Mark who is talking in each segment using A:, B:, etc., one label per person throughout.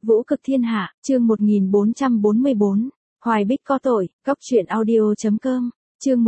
A: Vũ cực thiên hạ, chương 1444. Hoài Bích có tội, Cóc truyện audio.com, chương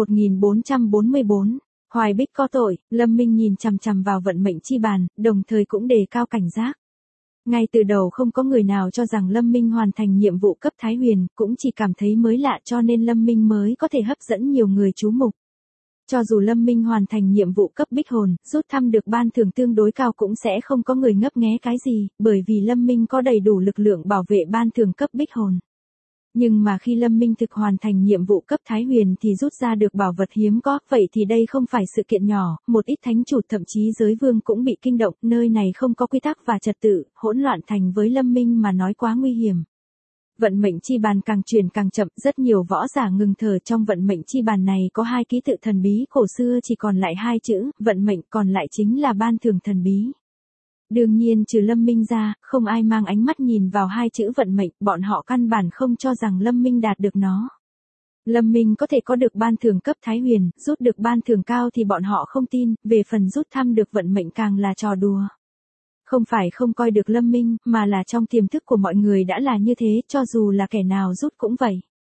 A: 1444. Hoài Bích có tội, Lâm Minh nhìn chằm chằm vào vận mệnh chi bàn, đồng thời cũng đề cao cảnh giác. Ngay từ đầu không có người nào cho rằng Lâm Minh hoàn thành nhiệm vụ cấp Thái Huyền, cũng chỉ cảm thấy mới lạ cho nên Lâm Minh mới có thể hấp dẫn nhiều người chú mục. Cho dù Lâm Minh hoàn thành nhiệm vụ cấp Bích Hồn, rút thăm được ban thưởng tương đối cao cũng sẽ không có người ngấp nghé cái gì, bởi vì Lâm Minh có đầy đủ lực lượng bảo vệ ban thưởng cấp Bích Hồn. Nhưng mà khi Lâm Minh thực hoàn thành nhiệm vụ cấp Thái Huyền thì rút ra được bảo vật hiếm có, vậy thì đây không phải sự kiện nhỏ, một ít thánh chủ thậm chí giới vương cũng bị kinh động, nơi này không có quy tắc và trật tự, hỗn loạn thành với Lâm Minh mà nói quá nguy hiểm. Vận mệnh chi bàn càng truyền càng chậm, rất nhiều võ giả ngừng thở. Trong vận mệnh chi bàn này có hai ký tự thần bí cổ xưa chỉ còn lại hai chữ, vận mệnh, còn lại chính là ban thưởng thần bí. Đương nhiên trừ Lâm Minh ra, không ai mang ánh mắt nhìn vào hai chữ vận mệnh, bọn họ căn bản không cho rằng Lâm Minh đạt được nó. Lâm Minh có thể có được ban thưởng cấp Thái Huyền, rút được ban thưởng cao thì bọn họ không tin, về phần rút thăm được vận mệnh càng là trò đùa. Không phải không coi được Lâm Minh, mà là trong tiềm thức của mọi người đã là như thế, cho dù là kẻ nào rút cũng vậy.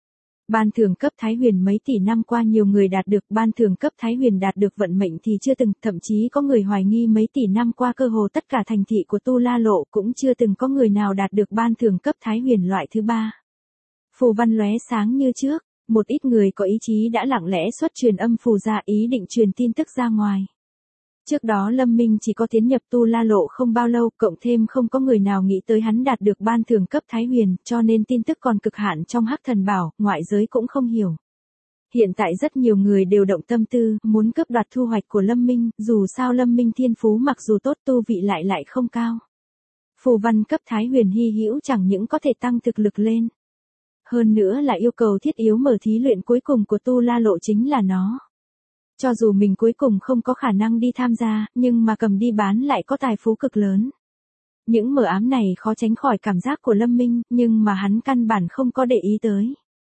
A: Ban thưởng cấp Thái Huyền mấy tỷ năm qua nhiều người đạt được, ban thưởng cấp Thái Huyền đạt được vận mệnh thì chưa từng, thậm chí có người hoài nghi mấy tỷ năm qua cơ hồ tất cả thành thị của Tu La Lộ cũng chưa từng có người nào đạt được ban thưởng cấp Thái Huyền loại thứ ba. Phù văn lóe sáng như trước, một ít người có ý chí đã lặng lẽ xuất truyền âm phù ra, ý định truyền tin tức ra ngoài. Trước đó Lâm Minh chỉ có tiến nhập Tu La Lộ không bao lâu, cộng thêm không có người nào nghĩ tới hắn đạt được ban thưởng cấp Thái Huyền, cho nên tin tức còn cực hạn trong Hắc Thần Bảo, ngoại giới cũng không hiểu. Hiện tại rất nhiều người đều động tâm tư, muốn cướp đoạt thu hoạch của Lâm Minh, dù sao Lâm Minh thiên phú mặc dù tốt tu vị lại không cao. Phù văn cấp Thái Huyền hy hữu chẳng những có thể tăng thực lực lên. Hơn nữa là yêu cầu thiết yếu mở thí luyện cuối cùng của Tu La Lộ chính là nó. Cho dù mình cuối cùng không có khả năng đi tham gia, nhưng mà cầm đi bán lại có tài phú cực lớn. Những mờ ám này khó tránh khỏi cảm giác của Lâm Minh, nhưng mà hắn căn bản không có để ý tới.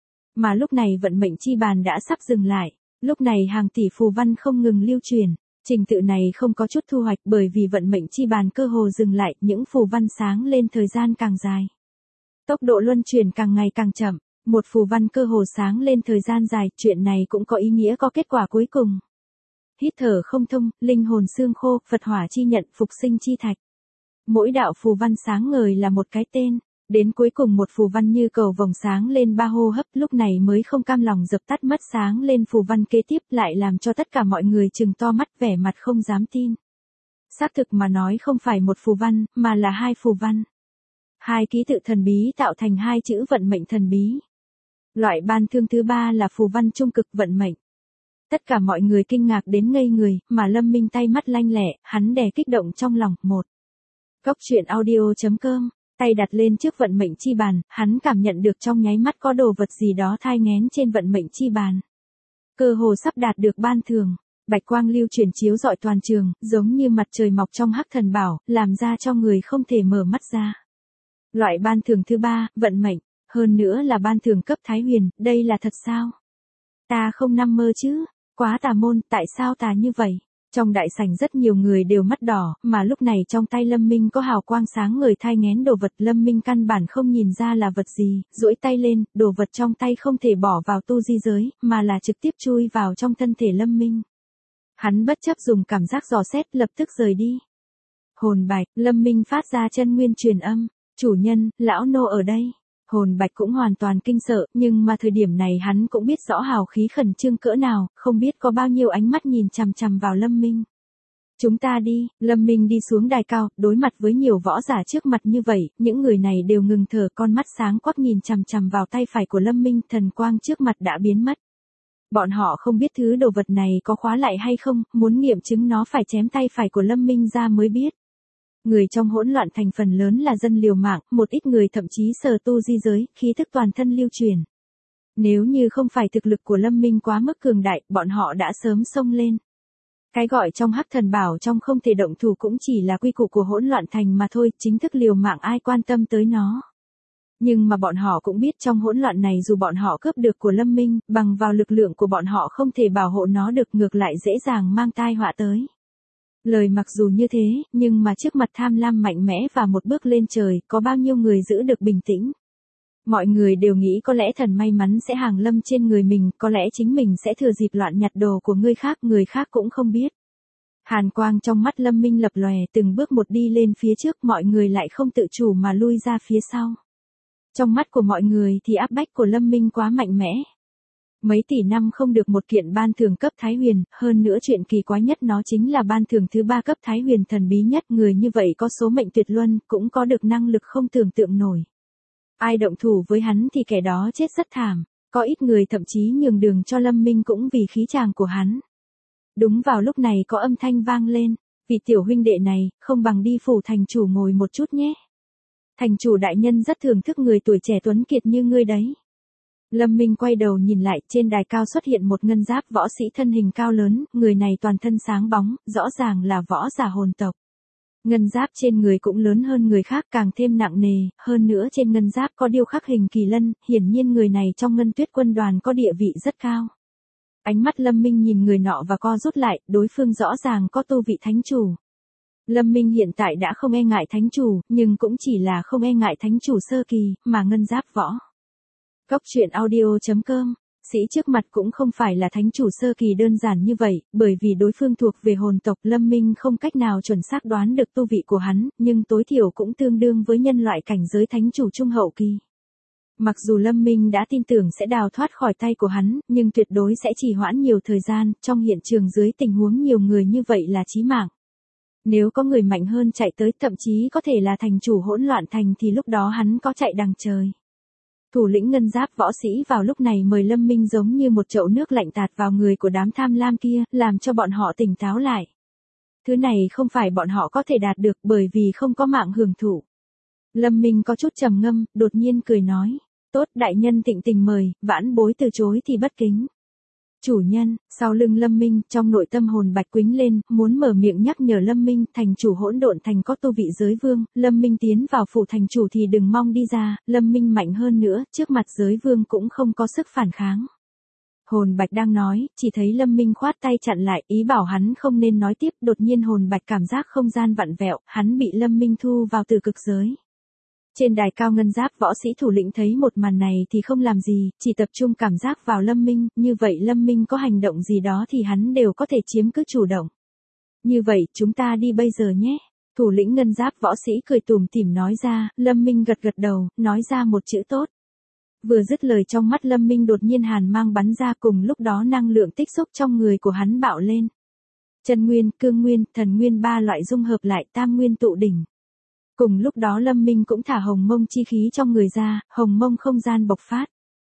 A: Mà lúc này vận mệnh chi bàn đã sắp dừng lại, lúc này hàng tỷ phù văn không ngừng lưu truyền, trình tự này không có chút thu hoạch bởi vì vận mệnh chi bàn cơ hồ dừng lại, những phù văn sáng lên thời gian càng dài. Tốc độ luân chuyển càng ngày càng chậm. Một phù văn cơ hồ sáng lên thời gian dài, chuyện này cũng có ý nghĩa có kết quả cuối cùng. Hít thở không thông, linh hồn xương khô, Phật hỏa chi nhận, phục sinh chi thạch. Mỗi đạo phù văn sáng ngời là một cái tên, đến cuối cùng một phù văn như cầu vồng sáng lên 3 hô hấp, lúc này mới không cam lòng dập tắt mất sáng lên phù văn kế tiếp, lại làm cho tất cả mọi người trừng to mắt vẻ mặt không dám tin. Xác thực mà nói không phải một phù văn, mà là hai phù văn. Hai ký tự thần bí tạo thành hai chữ vận mệnh thần bí. Loại ban thương thứ ba là phù văn trung cực vận mệnh. Tất cả mọi người kinh ngạc đến ngây người, mà Lâm Minh tay mắt lanh lẹ, hắn đè kích động trong lòng. Một. Cóc truyện audio.com, tay đặt lên trước vận mệnh chi bàn, hắn cảm nhận được trong nháy mắt có đồ vật gì đó thai nghén trên vận mệnh chi bàn. Cơ hồ sắp đạt được ban thưởng, bạch quang lưu chuyển chiếu rọi toàn trường, giống như mặt trời mọc trong Hắc Thần Bảo, làm ra cho người không thể mở mắt ra. Loại ban thưởng thứ ba, vận mệnh. Hơn nữa là ban thưởng cấp Thái Huyền, đây là thật sao? Ta không nằm mơ chứ, quá tà môn, tại sao tà như vậy? Trong đại sảnh rất nhiều người đều mắt đỏ, mà lúc này trong tay Lâm Minh có hào quang sáng ngời thai nghén đồ vật, Lâm Minh căn bản không nhìn ra là vật gì, duỗi tay lên, đồ vật trong tay không thể bỏ vào tu di giới, mà là trực tiếp chui vào trong thân thể Lâm Minh. Hắn bất chấp dùng cảm giác dò xét, lập tức rời đi. Hồn bạch, Lâm Minh phát ra chân nguyên truyền âm, chủ nhân, lão nô ở đây. Hồn bạch cũng hoàn toàn kinh sợ, nhưng mà thời điểm này hắn cũng biết rõ hào khí khẩn trương cỡ nào, không biết có bao nhiêu ánh mắt nhìn chằm chằm vào Lâm Minh. Chúng ta đi, Lâm Minh đi xuống đài cao, đối mặt với nhiều võ giả trước mặt như vậy, những người này đều ngừng thở, con mắt sáng quắc nhìn chằm chằm vào tay phải của Lâm Minh, thần quang trước mặt đã biến mất. Bọn họ không biết thứ đồ vật này có khóa lại hay không, muốn nghiệm chứng nó phải chém tay phải của Lâm Minh ra mới biết. Người trong hỗn loạn thành phần lớn là dân liều mạng, một ít người thậm chí sờ tu di giới, khí thức toàn thân lưu truyền. Nếu như không phải thực lực của Lâm Minh quá mức cường đại, bọn họ đã sớm xông lên. Cái gọi trong Hắc Thần Bảo trong không thể động thủ cũng chỉ là quy củ của hỗn loạn thành mà thôi, chính thức liều mạng ai quan tâm tới nó. Nhưng mà bọn họ cũng biết trong hỗn loạn này dù bọn họ cướp được của Lâm Minh, bằng vào lực lượng của bọn họ không thể bảo hộ nó được, ngược lại dễ dàng mang tai họa tới. Lời mặc dù như thế, nhưng mà trước mặt tham lam mạnh mẽ và một bước lên trời, có bao nhiêu người giữ được bình tĩnh. Mọi người đều nghĩ có lẽ thần may mắn sẽ hàng lâm trên người mình, có lẽ chính mình sẽ thừa dịp loạn nhặt đồ của người khác cũng không biết. Hàn quang trong mắt Lâm Minh lập lòe, từng bước một đi lên phía trước, mọi người lại không tự chủ mà lui ra phía sau. Trong mắt của mọi người thì áp bách của Lâm Minh quá mạnh mẽ. Mấy tỷ năm không được một kiện ban thưởng cấp Thái Huyền, hơn nữa chuyện kỳ quái nhất nó chính là ban thưởng thứ 3 cấp Thái Huyền thần bí nhất, người như vậy có số mệnh tuyệt luân, cũng có được năng lực không tưởng tượng nổi. Ai động thủ với hắn thì kẻ đó chết rất thảm, có ít người thậm chí nhường đường cho Lâm Minh cũng vì khí chàng của hắn. Đúng vào lúc này có âm thanh vang lên, vị tiểu huynh đệ này, không bằng đi phủ thành chủ ngồi một chút nhé. Thành chủ đại nhân rất thưởng thức người tuổi trẻ tuấn kiệt như ngươi đấy. Lâm Minh quay đầu nhìn lại, trên đài cao xuất hiện một ngân giáp võ sĩ thân hình cao lớn, người này toàn thân sáng bóng, rõ ràng là võ giả hồn tộc. Ngân giáp trên người cũng lớn hơn người khác, càng thêm nặng nề, hơn nữa trên ngân giáp có điêu khắc hình kỳ lân, hiển nhiên người này trong Ngân Tuyết quân đoàn có địa vị rất cao. Ánh mắt Lâm Minh nhìn người nọ và co rút lại, đối phương rõ ràng có tu vị thánh chủ. Lâm Minh hiện tại đã không e ngại thánh chủ, nhưng cũng chỉ là không e ngại thánh chủ sơ kỳ, mà ngân giáp võ. Góc truyện audio.com, sĩ trước mặt cũng không phải là thánh chủ sơ kỳ đơn giản như vậy, bởi vì đối phương thuộc về hồn tộc. Lâm Minh không cách nào chuẩn xác đoán được tu vị của hắn, nhưng tối thiểu cũng tương đương với nhân loại cảnh giới thánh chủ trung hậu kỳ. Mặc dù Lâm Minh đã tin tưởng sẽ đào thoát khỏi tay của hắn, nhưng tuyệt đối sẽ trì hoãn nhiều thời gian, trong hiện trường dưới tình huống nhiều người như vậy là chí mạng. Nếu có người mạnh hơn chạy tới, thậm chí có thể là thành chủ hỗn loạn thành, thì lúc đó hắn có chạy đằng trời. Thủ lĩnh ngân giáp võ sĩ vào lúc này mời Lâm Minh giống như một chậu nước lạnh tạt vào người của đám tham lam kia, làm cho bọn họ tỉnh táo lại. Thứ này không phải bọn họ có thể đạt được bởi vì không có mạng hưởng thụ. Lâm Minh có chút trầm ngâm, đột nhiên cười nói, tốt, đại nhân thịnh tình mời, vãn bối từ chối thì bất kính. Chủ nhân, sau lưng Lâm Minh, trong nội tâm hồn bạch quính lên, muốn mở miệng nhắc nhở Lâm Minh, thành chủ hỗn độn thành có tu vị giới vương, Lâm Minh tiến vào phủ thành chủ thì đừng mong đi ra, Lâm Minh mạnh hơn nữa, trước mặt giới vương cũng không có sức phản kháng. Hồn bạch đang nói, chỉ thấy Lâm Minh khoát tay chặn lại, ý bảo hắn không nên nói tiếp, đột nhiên hồn bạch cảm giác không gian vặn vẹo, hắn bị Lâm Minh thu vào từ cực giới. Trên đài cao ngân giáp võ sĩ thủ lĩnh thấy một màn này thì không làm gì, chỉ tập trung cảm giác vào Lâm Minh, như vậy Lâm Minh có hành động gì đó thì hắn đều có thể chiếm cứ chủ động. Như vậy, chúng ta đi bây giờ nhé. Thủ lĩnh ngân giáp võ sĩ cười tủm tỉm nói ra, Lâm Minh gật gật đầu, nói ra một chữ tốt. Vừa dứt lời trong mắt Lâm Minh đột nhiên hàn mang bắn ra, cùng lúc đó năng lượng tích xúc trong người của hắn bạo lên. Chân nguyên, cương nguyên, thần nguyên ba loại dung hợp lại, tam nguyên tụ đỉnh. Cùng lúc đó Lâm Minh cũng thả hồng mông chi khí trong người ra, hồng mông không gian bộc phát.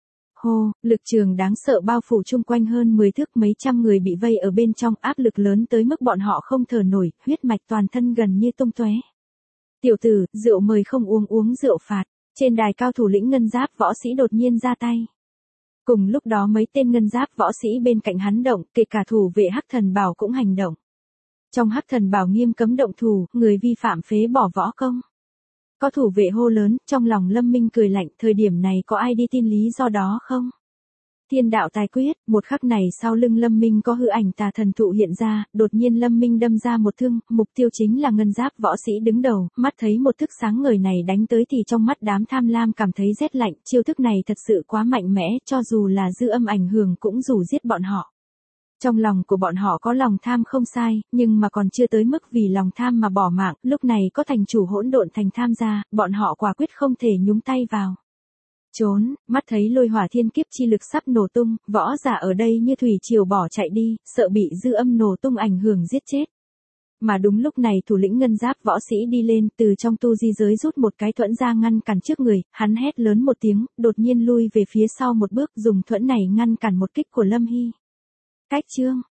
A: Hô, lực trường đáng sợ bao phủ chung quanh hơn 10 thước, mấy trăm người bị vây ở bên trong, áp lực lớn tới mức bọn họ không thở nổi, huyết mạch toàn thân gần như tung tóe. Tiểu tử, rượu mời không uống, uống rượu phạt. Trên đài cao thủ lĩnh ngân giáp võ sĩ đột nhiên ra tay. Cùng lúc đó mấy tên ngân giáp võ sĩ bên cạnh hắn động, kể cả thủ vệ Hắc Thần Bảo cũng hành động. Trong Hắc Thần Bảo nghiêm cấm động thủ, người vi phạm phế bỏ võ công. Có thủ vệ hô lớn, trong lòng Lâm Minh cười lạnh, thời điểm này có ai đi tin lý do đó không? Thiên đạo tài quyết, một khắc này sau lưng Lâm Minh có hư ảnh tà thần thụ hiện ra, đột nhiên Lâm Minh đâm ra một thương, mục tiêu chính là ngân giáp võ sĩ đứng đầu, mắt thấy một thức sáng ngời này đánh tới thì trong mắt đám tham lam cảm thấy rét lạnh, chiêu thức này thật sự quá mạnh mẽ, cho dù là dư âm ảnh hưởng cũng dù giết bọn họ. Trong lòng của bọn họ có lòng tham không sai, nhưng mà còn chưa tới mức vì lòng tham mà bỏ mạng, lúc này có thành chủ hỗn độn thành tham gia, bọn họ quả quyết không thể nhúng tay vào. Trốn, mắt thấy lôi hỏa thiên kiếp chi lực sắp nổ tung, võ giả ở đây như thủy triều bỏ chạy đi, sợ bị dư âm nổ tung ảnh hưởng giết chết. Mà đúng lúc này thủ lĩnh ngân giáp võ sĩ đi lên, từ trong tu di giới rút một cái thuẫn ra ngăn cản trước người, hắn hét lớn một tiếng, đột nhiên lui về phía sau một bước, dùng thuẫn này ngăn cản một kích của Lâm Hy. Cách chương